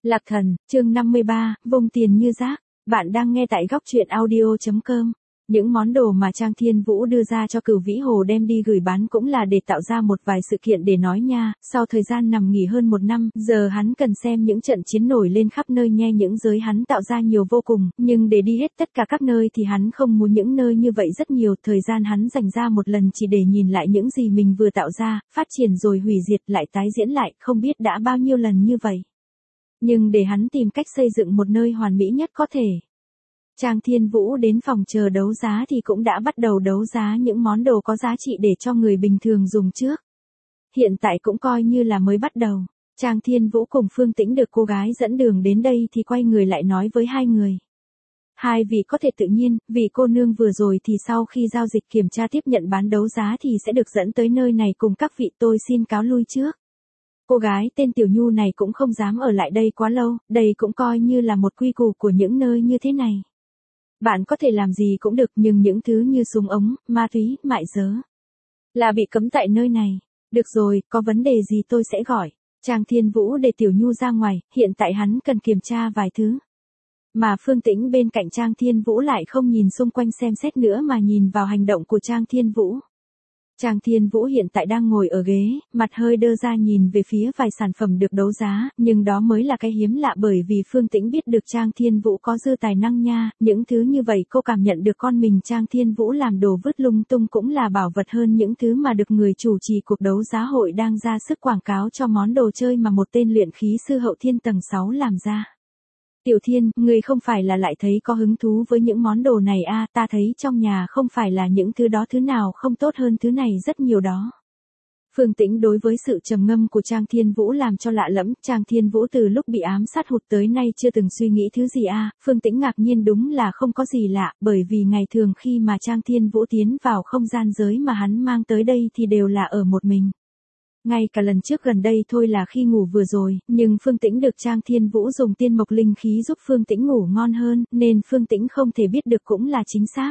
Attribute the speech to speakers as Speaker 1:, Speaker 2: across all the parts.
Speaker 1: Lạc Thần, chương 53, vung tiền như rác. Bạn đang nghe tại góc truyện audio.com. Những món đồ mà Trang Thiên Vũ đưa ra cho Cửu Vĩ Hồ đem đi gửi bán cũng là để tạo ra một vài sự kiện để nói nha. Sau thời gian nằm nghỉ hơn một năm, giờ hắn cần xem những trận chiến nổi lên khắp nơi nghe những giới hắn tạo ra nhiều vô cùng, nhưng để đi hết tất cả các nơi thì hắn không muốn những nơi như vậy rất nhiều. Thời gian hắn dành ra một lần chỉ để nhìn lại những gì mình vừa tạo ra, phát triển rồi hủy diệt lại tái diễn lại, không biết đã bao nhiêu lần như vậy. Nhưng để hắn tìm cách xây dựng một nơi hoàn mỹ nhất có thể. Trang Thiên Vũ đến phòng chờ đấu giá thì cũng đã bắt đầu đấu giá những món đồ có giá trị để cho người bình thường dùng trước. Hiện tại cũng coi như là mới bắt đầu. Trang Thiên Vũ cùng Phương Tĩnh được cô gái dẫn đường đến đây thì quay người lại nói với hai người. Hai vị có thể tự nhiên, vì cô nương vừa rồi thì sau khi giao dịch kiểm tra tiếp nhận bán đấu giá thì sẽ được dẫn tới nơi này cùng các vị, tôi xin cáo lui trước. Cô gái tên Tiểu Nhu này cũng không dám ở lại đây quá lâu, đây cũng coi như là một quy củ của những nơi như thế này. Bạn có thể làm gì cũng được nhưng những thứ như súng ống, ma túy, mại dớ là bị cấm tại nơi này. Được rồi, có vấn đề gì tôi sẽ gọi. Trang Thiên Vũ để Tiểu Nhu ra ngoài, hiện tại hắn cần kiểm tra vài thứ. Mà Phương Tĩnh bên cạnh Trang Thiên Vũ lại không nhìn xung quanh xem xét nữa mà nhìn vào hành động của Trang Thiên Vũ. Trang Thiên Vũ hiện tại đang ngồi ở ghế, mặt hơi đơ ra nhìn về phía vài sản phẩm được đấu giá, nhưng đó mới là cái hiếm lạ bởi vì Phương Tĩnh biết được Trang Thiên Vũ có dư tài năng nha, những thứ như vậy cô cảm nhận được con mình Trang Thiên Vũ làm đồ vứt lung tung cũng là bảo vật hơn những thứ mà được người chủ trì cuộc đấu giá hội đang ra sức quảng cáo cho món đồ chơi mà một tên luyện khí sư hậu thiên tầng 6 làm ra. Tiểu Thiên, ngươi không phải là lại thấy có hứng thú với những món đồ này à, ta thấy trong nhà không phải là những thứ đó thứ nào không tốt hơn thứ này rất nhiều đó. Phương Tĩnh đối với sự trầm ngâm của Trang Thiên Vũ làm cho lạ lẫm, Trang Thiên Vũ từ lúc bị ám sát hụt tới nay chưa từng suy nghĩ thứ gì à, Phương Tĩnh ngạc nhiên đúng là không có gì lạ, bởi vì ngày thường khi mà Trang Thiên Vũ tiến vào không gian giới mà hắn mang tới đây thì đều là ở một mình. Ngay cả lần trước gần đây thôi là khi ngủ vừa rồi, nhưng Phương Tĩnh được Trang Thiên Vũ dùng tiên mộc linh khí giúp Phương Tĩnh ngủ ngon hơn, nên Phương Tĩnh không thể biết được cũng là chính xác.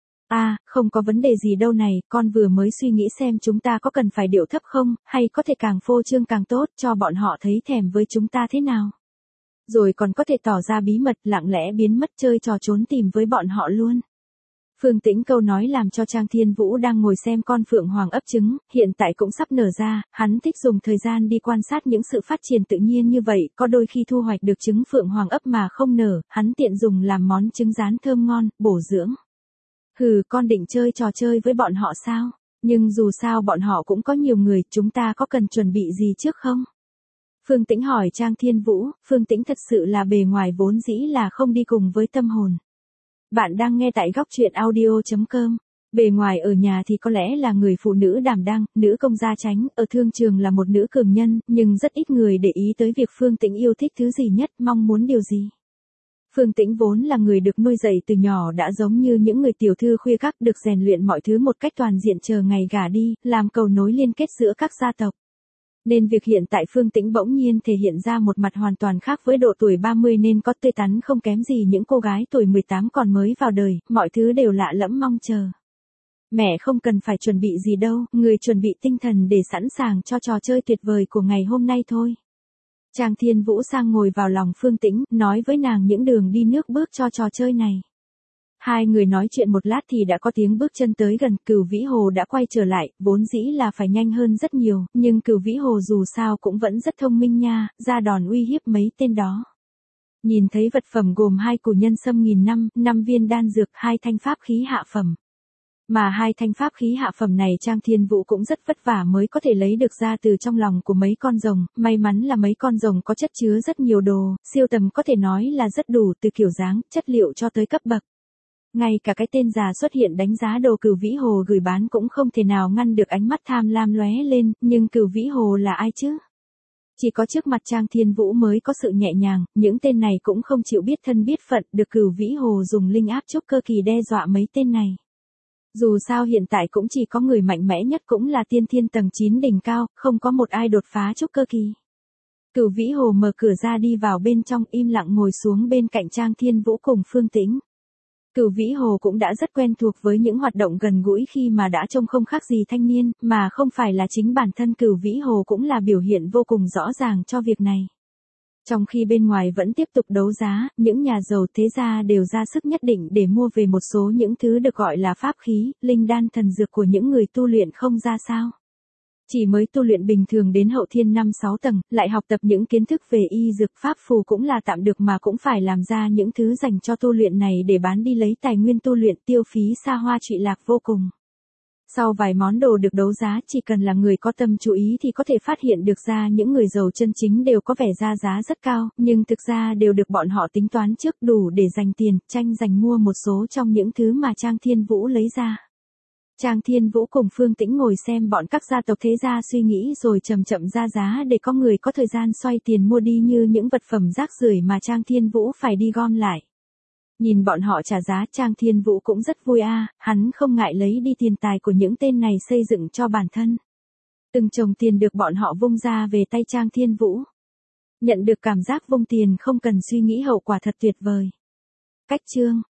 Speaker 1: À, không có vấn đề gì đâu này, con vừa mới suy nghĩ xem chúng ta có cần phải điệu thấp không, hay có thể càng phô trương càng tốt cho bọn họ thấy thèm với chúng ta thế nào. Rồi còn có thể tỏ ra bí mật lặng lẽ biến mất chơi trò trốn tìm với bọn họ luôn. Phương Tĩnh câu nói làm cho Trang Thiên Vũ đang ngồi xem con phượng hoàng ấp trứng, hiện tại cũng sắp nở ra, hắn thích dùng thời gian đi quan sát những sự phát triển tự nhiên như vậy, có đôi khi thu hoạch được trứng phượng hoàng ấp mà không nở, hắn tiện dùng làm món trứng rán thơm ngon, bổ dưỡng. Hừ, con định chơi trò chơi với bọn họ sao? Nhưng dù sao bọn họ cũng có nhiều người, chúng ta có cần chuẩn bị gì trước không? Phương Tĩnh hỏi Trang Thiên Vũ, Phương Tĩnh thật sự là bề ngoài vốn dĩ là không đi cùng với tâm hồn. Bạn đang nghe tại góc truyện audio.com. Bề ngoài ở nhà thì có lẽ là người phụ nữ đảm đang, nữ công gia chánh, ở thương trường là một nữ cường nhân, nhưng rất ít người để ý tới việc Phương Tĩnh yêu thích thứ gì nhất, mong muốn điều gì. Phương Tĩnh vốn là người được nuôi dạy từ nhỏ đã giống như những người tiểu thư khuya các được rèn luyện mọi thứ một cách toàn diện chờ ngày gả đi, làm cầu nối liên kết giữa các gia tộc. Nên việc hiện tại Phương Tĩnh bỗng nhiên thể hiện ra một mặt hoàn toàn khác với độ tuổi 30 nên có tươi tắn không kém gì những cô gái tuổi 18 còn mới vào đời, mọi thứ đều lạ lẫm mong chờ. Mẹ không cần phải chuẩn bị gì đâu, người chuẩn bị tinh thần để sẵn sàng cho trò chơi tuyệt vời của ngày hôm nay thôi. Trang Thiên Vũ sang ngồi vào lòng Phương Tĩnh, nói với nàng những đường đi nước bước cho trò chơi này. Hai người nói chuyện một lát thì đã có tiếng bước chân tới gần, Cửu Vĩ Hồ đã quay trở lại, vốn dĩ là phải nhanh hơn rất nhiều, nhưng Cửu Vĩ Hồ dù sao cũng vẫn rất thông minh nha, ra đòn uy hiếp mấy tên đó. Nhìn thấy vật phẩm gồm 2 củ nhân sâm 1000 năm, 5 viên đan dược, 2 thanh pháp khí hạ phẩm. Mà 2 thanh pháp khí hạ phẩm này Trang Thiên Vũ cũng rất vất vả mới có thể lấy được ra từ trong lòng của mấy con rồng, may mắn là mấy con rồng có chất chứa rất nhiều đồ, siêu tầm có thể nói là rất đủ từ kiểu dáng, chất liệu cho tới cấp bậc. Ngay cả cái tên già xuất hiện đánh giá đồ Cửu Vĩ Hồ gửi bán cũng không thể nào ngăn được ánh mắt tham lam lóe lên, nhưng Cửu Vĩ Hồ là ai chứ? Chỉ có trước mặt Trang Thiên Vũ mới có sự nhẹ nhàng, những tên này cũng không chịu biết thân biết phận, được Cửu Vĩ Hồ dùng linh áp trúc cơ kỳ đe dọa mấy tên này. Dù sao hiện tại cũng chỉ có người mạnh mẽ nhất cũng là tiên thiên tầng 9 đỉnh cao, không có một ai đột phá trúc cơ kỳ. Cửu Vĩ Hồ mở cửa ra đi vào bên trong im lặng ngồi xuống bên cạnh Trang Thiên Vũ cùng Phương Tĩnh. Cửu Vĩ Hồ cũng đã rất quen thuộc với những hoạt động gần gũi khi mà đã trông không khác gì thanh niên, mà không phải là chính bản thân Cửu Vĩ Hồ cũng là biểu hiện vô cùng rõ ràng cho việc này. Trong khi bên ngoài vẫn tiếp tục đấu giá, những nhà giàu thế gia đều ra sức nhất định để mua về một số những thứ được gọi là pháp khí, linh đan thần dược của những người tu luyện không ra sao. Chỉ mới tu luyện bình thường đến hậu thiên 5-6 tầng, lại học tập những kiến thức về y dược pháp phù cũng là tạm được mà cũng phải làm ra những thứ dành cho tu luyện này để bán đi lấy tài nguyên tu luyện tiêu phí xa hoa trụy lạc vô cùng. Sau vài món đồ được đấu giá chỉ cần là người có tâm chú ý thì có thể phát hiện được ra những người giàu chân chính đều có vẻ ra giá rất cao, nhưng thực ra đều được bọn họ tính toán trước đủ để dành tiền, tranh giành mua một số trong những thứ mà Trang Thiên Vũ lấy ra. Trang Thiên Vũ cùng Phương Tĩnh ngồi xem bọn các gia tộc thế gia suy nghĩ rồi chậm chậm ra giá để có người có thời gian xoay tiền mua đi như những vật phẩm rác rưởi mà Trang Thiên Vũ phải đi gom lại. Nhìn bọn họ trả giá Trang Thiên Vũ cũng rất vui hắn không ngại lấy đi tiền tài của những tên này xây dựng cho bản thân. Từng chồng tiền được bọn họ vung ra về tay Trang Thiên Vũ. Nhận được cảm giác vung tiền không cần suy nghĩ hậu quả thật tuyệt vời. Cách chương